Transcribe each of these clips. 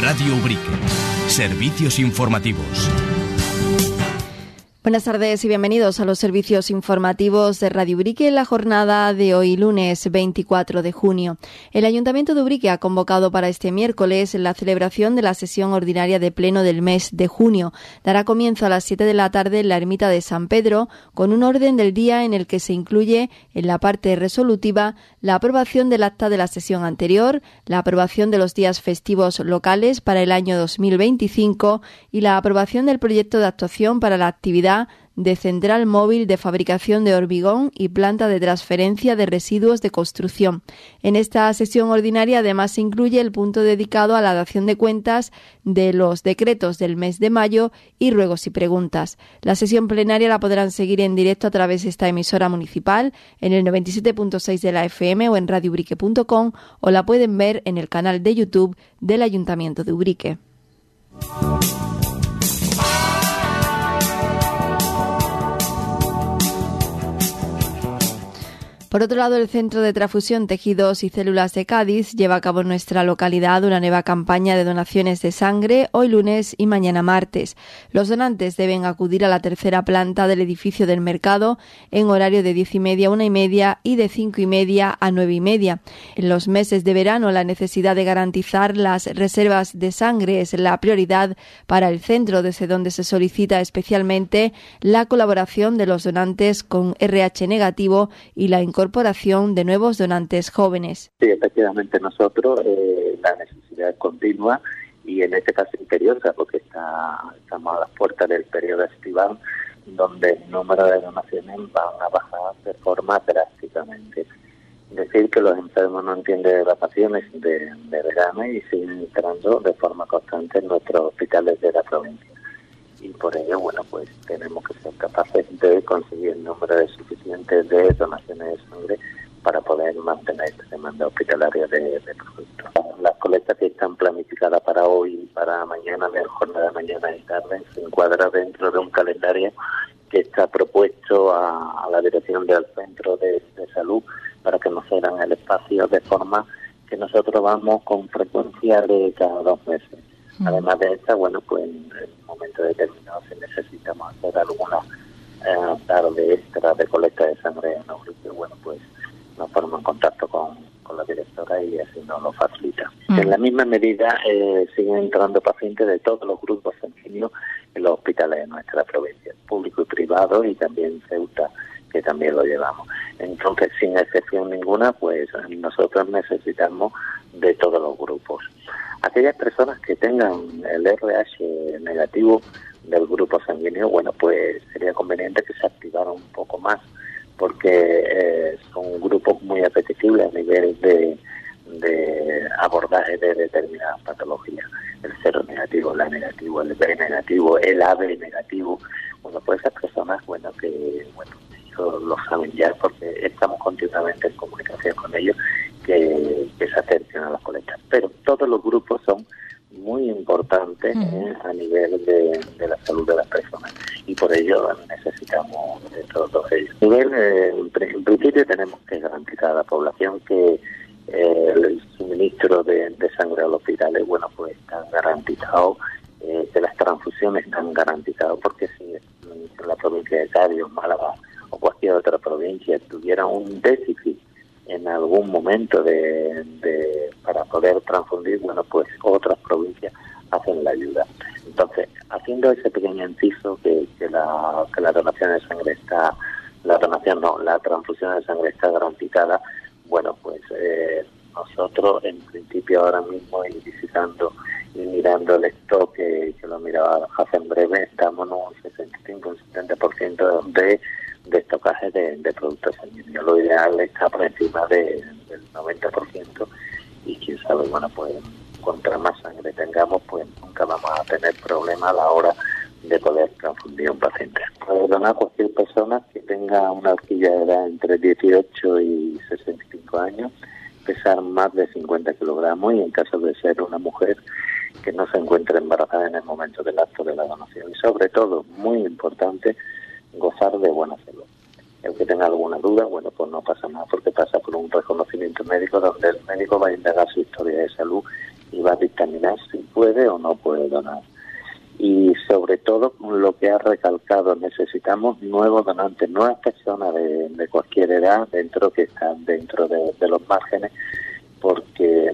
Radio Ubrique. Servicios informativos. Buenas tardes y bienvenidos a los servicios informativos de Radio Ubrique en la jornada de hoy, lunes 24 de junio. El Ayuntamiento de Ubrique ha convocado para este miércoles la celebración de la sesión ordinaria de pleno del mes de junio. Dará comienzo a las 7 de la tarde en la ermita de San Pedro, con un orden del día en el que se incluye, en la parte resolutiva, la aprobación del acta de la sesión anterior, la aprobación de los días festivos locales para el año 2025 y la aprobación del proyecto de actuación para la actividad de central móvil de fabricación de hormigón y planta de transferencia de residuos de construcción. En esta sesión ordinaria además se incluye el punto dedicado a la dación de cuentas de los decretos del mes de mayo y ruegos y preguntas. La sesión plenaria la podrán seguir en directo a través de esta emisora municipal en el 97.6 de la FM o en radioubrique.com, o la pueden ver en el canal de YouTube del Ayuntamiento de Ubrique. Por otro lado, el Centro de Transfusión, Tejidos y Células de Cádiz lleva a cabo en nuestra localidad una nueva campaña de donaciones de sangre hoy lunes y mañana martes. Los donantes deben acudir a la tercera planta del edificio del mercado en horario de 10:30 a 1:30 y de 5:30 a 9:30. En los meses de verano, la necesidad de garantizar las reservas de sangre es la prioridad para el centro, desde donde se solicita especialmente la colaboración de los donantes con RH negativo y la incorporación de nuevos donantes jóvenes. Sí, efectivamente nosotros la necesidad es continua y en este caso imperiosa, porque estamos a las puertas del periodo estival, donde el número de donaciones van a bajar de forma drásticamente. Decir que los enfermos no entienden de vacaciones de verano y siguen entrando de forma constante en nuestros hospitales de la provincia. Y por ello, bueno, pues tenemos que ser capaces de conseguir el número suficiente de donaciones de sangre para poder mantener esta demanda hospitalaria de productos. Las colectas que están planificadas para hoy y para mañana, de jornada de mañana y tarde, se encuadra dentro de un calendario que está propuesto a la dirección del Centro de Salud para que nos cedan el espacio, de forma que nosotros vamos con frecuencia de cada 2 meses. Además de esta, bueno, pues en un momento determinado si necesitamos hacer alguna tarde extra de colecta de sangre en Ubrique, bueno, pues nos ponemos en contacto con la directora y así nos lo facilita. En la misma medida siguen entrando pacientes de todos los grupos sanguíneos en los hospitales de nuestra provincia, público y privado, y también Ceuta, que también lo llevamos. Entonces, sin excepción ninguna, pues nosotros necesitamos de todos los grupos. Aquellas personas que tengan el RH negativo del grupo sanguíneo, bueno, pues sería conveniente que se activaran un poco más, porque son grupos muy apetecibles a nivel de abordaje de determinadas patologías. El cero negativo, el A negativo, el B negativo, el AB negativo. Bueno, pues esas personas, bueno, que ellos lo saben ya, porque estamos continuamente en comunicación con ellos, que se acerquen a las colectas. Pero todos los grupos son muy importantes a nivel de la salud de las personas, y por ello necesitamos de todos ellos. A nivel, en principio tenemos que garantizar a la población que el suministro de sangre a los hospitales, bueno, pues están garantizados, que las transfusiones están garantizadas, porque si la provincia de Cádiz, Málaga o cualquier otra provincia tuviera un déficit en algún momento para poder transfundir, bueno, pues otras provincias hacen la ayuda. Entonces, haciendo ese pequeño inciso que la donación de sangre la transfusión de sangre está garantizada, bueno, pues nosotros en principio ahora mismo, y visitando y mirando el stock que lo miraba hace en breve, estamos en un 65-70% de estocaje de productos sanguíneos. Lo ideal está por encima del 90%, y quién sabe, bueno, pues contra más sangre tengamos, pues nunca vamos a tener problema a la hora de poder transfundir a un paciente. Puede donar cualquier persona que tenga una horquilla de edad entre 18 y 65 años, pesar más de 50 kilogramos, y en caso de ser una mujer que no se encuentre embarazada en el momento del acto de la donación. Y sobre todo, muy importante, gozar de buena salud. El que tenga alguna duda, bueno, pues no pasa nada, porque pasa por un reconocimiento médico donde el médico va a indagar su historia de salud y va a dictaminar si puede o no puede donar. Y sobre todo, lo que ha recalcado, necesitamos nuevos donantes, nuevas personas de cualquier edad que están dentro de los márgenes, porque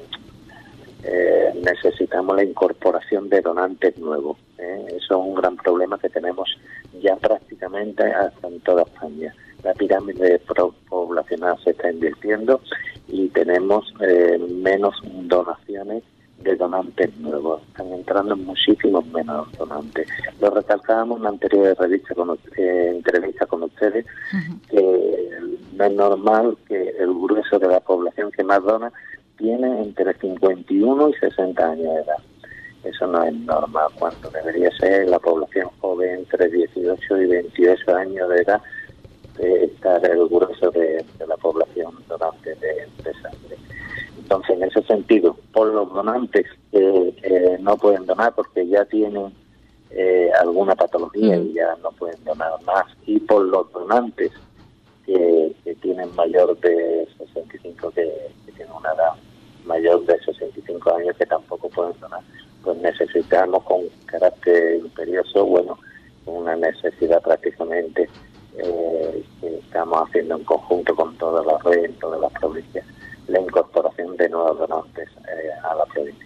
necesitamos la incorporación de donantes nuevos. Eso es un gran problema que tenemos ya prácticamente hasta en toda España. La pirámide poblacional se está invirtiendo y tenemos menos donaciones de donantes nuevos. Están entrando muchísimos menos donantes. Lo recalcábamos en la anterior entrevista con ustedes, que no es normal que el grueso de la población que más dona tiene entre 51 y 60 años de edad. Eso no es normal, cuando debería ser la población joven entre 18 y 28 años de edad, estar el grueso de la población donante de sangre. Entonces, en ese sentido, por los donantes que no pueden donar porque ya tienen alguna patología y ya no pueden donar más, y por los donantes que tienen mayor de 65, que tienen una edad mayor de 65 años que tampoco pueden donar, pues necesitamos con carácter imperioso, con una necesidad prácticamente que estamos haciendo en conjunto con toda la red en todas las provincias, la incorporación de nuevos donantes a la provincia.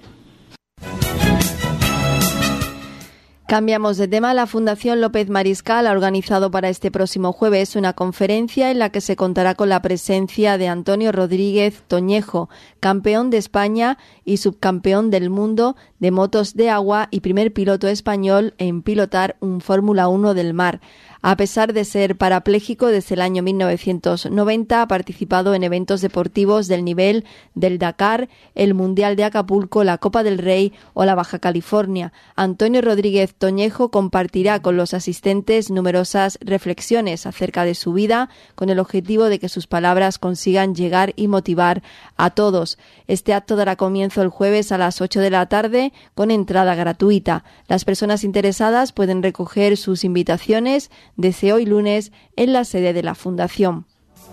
Cambiamos de tema. La Fundación López Mariscal ha organizado para este próximo jueves una conferencia en la que se contará con la presencia de Antonio Rodríguez Toñejo, campeón de España y subcampeón del mundo de motos de agua y primer piloto español en pilotar un Fórmula 1 del mar. A pesar de ser parapléjico desde el año 1990, ha participado en eventos deportivos del nivel del Dakar, el Mundial de Acapulco, la Copa del Rey o la Baja California. Antonio Rodríguez Toñejo compartirá con los asistentes numerosas reflexiones acerca de su vida, con el objetivo de que sus palabras consigan llegar y motivar a todos. Este acto dará comienzo el jueves a las 8 de la tarde con entrada gratuita. Las personas interesadas pueden recoger sus invitaciones desde hoy lunes en la sede de la Fundación.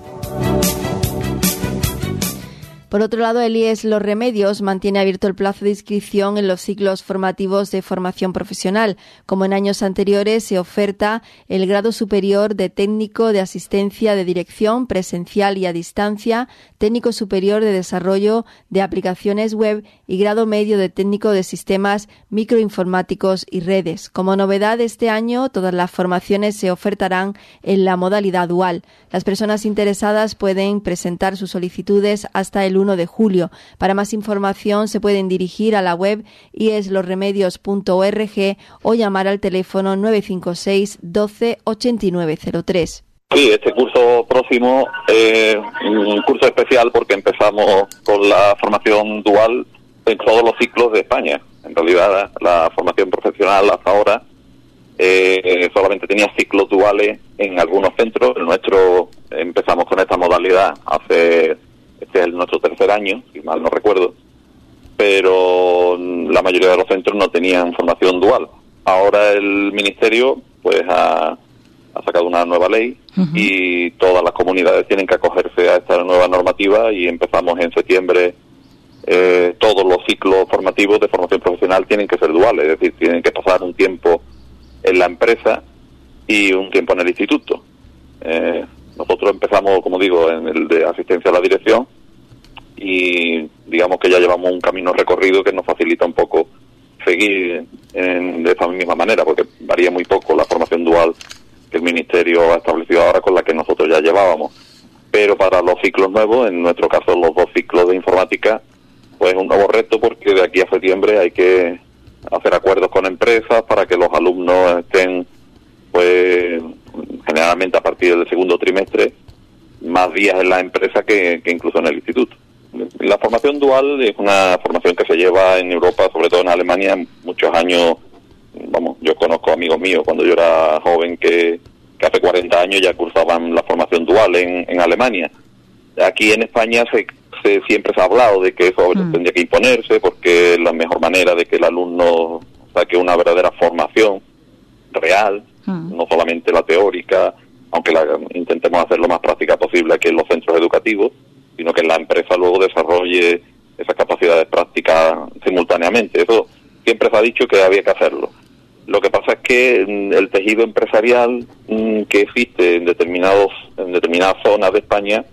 Por otro lado, el IES Los Remedios mantiene abierto el plazo de inscripción en los ciclos formativos de formación profesional. Como en años anteriores, se oferta el grado superior de técnico de asistencia de dirección presencial y a distancia, técnico superior de desarrollo de aplicaciones web y grado medio de técnico de sistemas microinformáticos y redes. Como novedad este año, todas las formaciones se ofertarán en la modalidad dual. Las personas interesadas pueden presentar sus solicitudes hasta el 1 de julio. Para más información se pueden dirigir a la web ieslosremedios.org o llamar al teléfono 956 12 8903. Sí, este curso próximo es un curso especial porque empezamos con la formación dual en todos los ciclos de España. En realidad, la formación profesional hasta ahora solamente tenía ciclos duales en algunos centros. El nuestro empezamos con esta modalidad este es nuestro tercer año, si mal no recuerdo, pero la mayoría de los centros no tenían formación dual. Ahora el Ministerio pues ha sacado una nueva ley y todas las comunidades tienen que acogerse a esta nueva normativa y empezamos en septiembre. Todos los ciclos formativos de formación profesional tienen que ser duales, es decir, tienen que pasar un tiempo en la empresa y un tiempo en el instituto. Nosotros empezamos, como digo, en el de asistencia a la dirección y digamos que ya llevamos un camino recorrido que nos facilita un poco seguir de esta misma manera, porque varía muy poco la formación dual que el Ministerio ha establecido ahora con la que nosotros ya llevábamos. Pero para los ciclos nuevos, en nuestro caso los 2 ciclos de informática, pues es un nuevo reto porque de aquí a septiembre hay que hacer acuerdos con empresas para que los alumnos estén, pues generalmente a partir del segundo trimestre, más días en la empresa que incluso en el instituto. La formación dual es una formación que se lleva en Europa, sobre todo en Alemania, muchos años. Vamos, yo conozco amigos míos cuando yo era joven que hace 40 años ya cursaban la formación dual en Alemania. Aquí en España siempre se ha hablado de que eso tendría que imponerse porque es la mejor manera de que el alumno saque una verdadera formación real, no solamente la teórica, aunque intentemos hacer lo más práctica posible aquí en los centros educativos, sino que la empresa luego desarrolle esas capacidades prácticas simultáneamente. Eso siempre se ha dicho que había que hacerlo. Lo que pasa es que el tejido empresarial que existe en determinadas zonas de España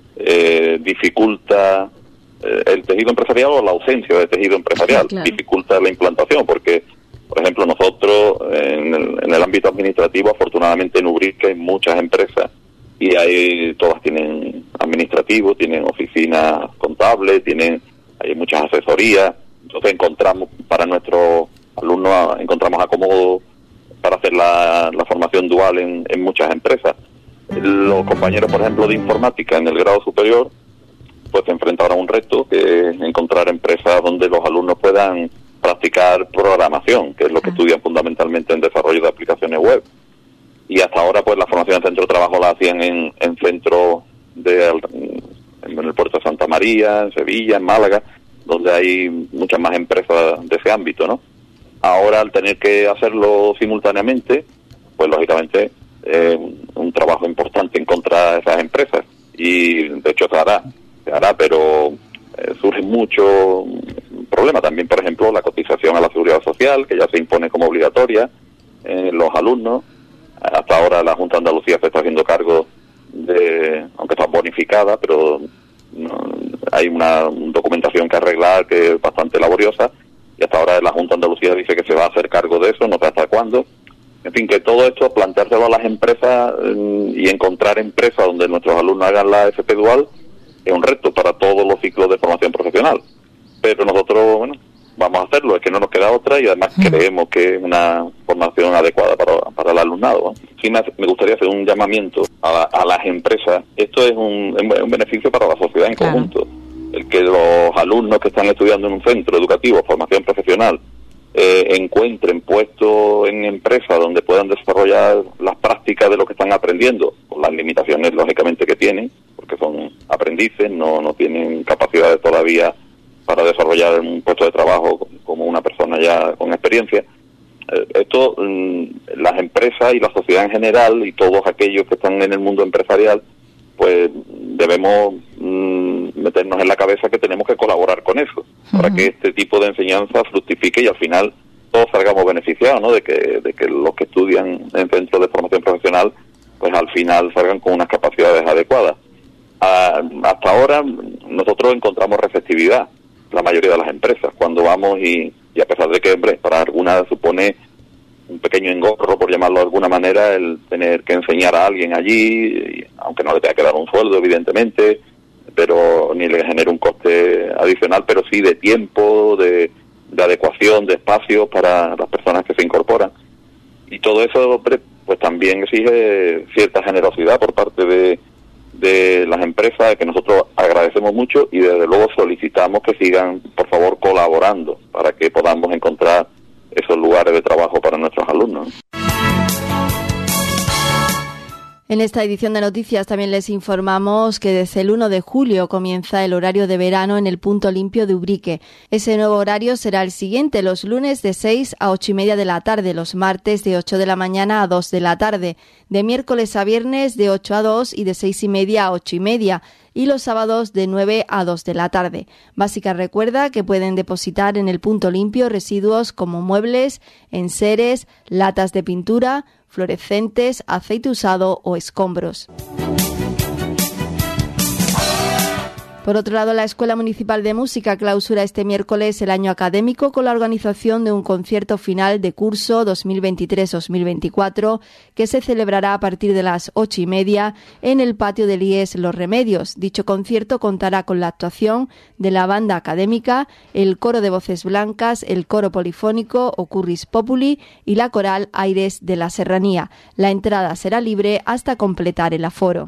dificulta el tejido empresarial o la ausencia de tejido empresarial, claro. Dificulta la implantación, porque, por ejemplo, nosotros en el ámbito administrativo, afortunadamente en Ubrique hay muchas empresas y todas tienen administrativo, tienen oficinas contables, hay muchas asesorías. Entonces encontramos para nuestros alumnos acomodo para hacer la formación dual en muchas empresas. Los compañeros, por ejemplo, de informática en el grado superior, pues se enfrentan a un reto que es encontrar empresas donde los alumnos puedan practicar programación, que es lo que estudian fundamentalmente en desarrollo de aplicaciones web. Y hasta ahora, pues la formación en centro de trabajo la hacían en centros en el puerto de Santa María, en Sevilla, en Málaga, donde hay muchas más empresas de ese ámbito, ¿no? Ahora, al tener que hacerlo simultáneamente, pues lógicamente un trabajo importante encontrar esas empresas, y de hecho se hará, pero surge mucho problema también. Por ejemplo, la cotización a la Seguridad Social, que ya se impone como obligatoria en los alumnos. Hasta ahora la Junta de Andalucía se está haciendo cargo aunque está bonificada, pero hay una documentación que arreglar que es bastante laboriosa, y hasta ahora la Junta de Andalucía dice que se va a hacer cargo de eso, no sé hasta cuándo. En fin, que todo esto, planteárselo a las empresas y encontrar empresas donde nuestros alumnos hagan la FP Dual es un reto para todos los ciclos de formación profesional. Pero nosotros, bueno, vamos a hacerlo, es que no nos queda otra, y además creemos que es una formación adecuada para el alumnado. Sí, me gustaría hacer un llamamiento a las empresas. Esto es un beneficio para la sociedad en conjunto. El que los alumnos que están estudiando en un centro educativo, formación profesional, encuentren puestos en empresas donde puedan desarrollar las prácticas de lo que están aprendiendo, con las limitaciones lógicamente que tienen, porque son aprendices, no tienen capacidades todavía para desarrollar un puesto de trabajo como una persona ya con experiencia. Esto, las empresas y la sociedad en general y todos aquellos que están en el mundo empresarial, pues debemos meternos en la cabeza que tenemos que colaborar con eso, para que este tipo de enseñanza fructifique y al final todos salgamos beneficiados, ¿no? De que los que estudian en centros de formación profesional, pues al final salgan con unas capacidades adecuadas. Hasta ahora nosotros encontramos receptividad, la mayoría de las empresas, cuando vamos y a pesar de que, hombre, para algunas supone un pequeño engorro, por llamarlo de alguna manera, el tener que enseñar a alguien allí, aunque no le tenga que dar un sueldo, evidentemente, pero ni le genere un coste adicional, pero sí de tiempo, de adecuación, de espacio para las personas que se incorporan. Y todo eso, hombre, pues también exige cierta generosidad por parte de las empresas, que nosotros agradecemos mucho, y desde luego solicitamos que sigan, por favor, colaborando para que podamos encontrar esos lugares de trabajo para nuestros alumnos. En esta edición de noticias también les informamos que desde el 1 de julio comienza el horario de verano en el Punto Limpio de Ubrique. Ese nuevo horario será el siguiente: los lunes de 6 a 8:30 de la tarde, los martes de 8 de la mañana a 2 de la tarde, de miércoles a viernes de 8 a 2 y de 6:30 a 8:30, y los sábados de 9 a 2 de la tarde. Básica recuerda que pueden depositar en el Punto Limpio residuos como muebles, enseres, latas de pintura, fluorescentes, aceite usado o escombros. Por otro lado, la Escuela Municipal de Música clausura este miércoles el año académico con la organización de un concierto final de curso 2023-2024 que se celebrará a partir de las 8:30 en el patio del IES Los Remedios. Dicho concierto contará con la actuación de la banda académica, el coro de voces blancas, el coro polifónico o Curris Populi y la coral Aires de la Serranía. La entrada será libre hasta completar el aforo.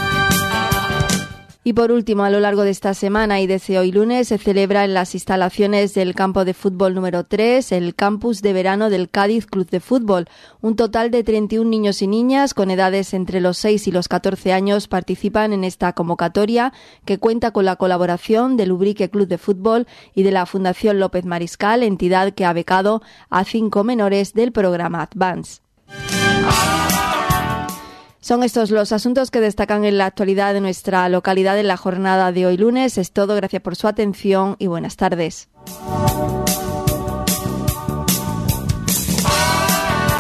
Y por último, a lo largo de esta semana y desde hoy lunes se celebra en las instalaciones del campo de fútbol número 3 el campus de verano del Cádiz Club de Fútbol. Un total de 31 niños y niñas con edades entre los 6 y los 14 años participan en esta convocatoria, que cuenta con la colaboración del Ubrique Club de Fútbol y de la Fundación López Mariscal, entidad que ha becado a 5 menores del programa Advance. Son estos los asuntos que destacan en la actualidad de nuestra localidad en la jornada de hoy lunes. Es todo, gracias por su atención y buenas tardes.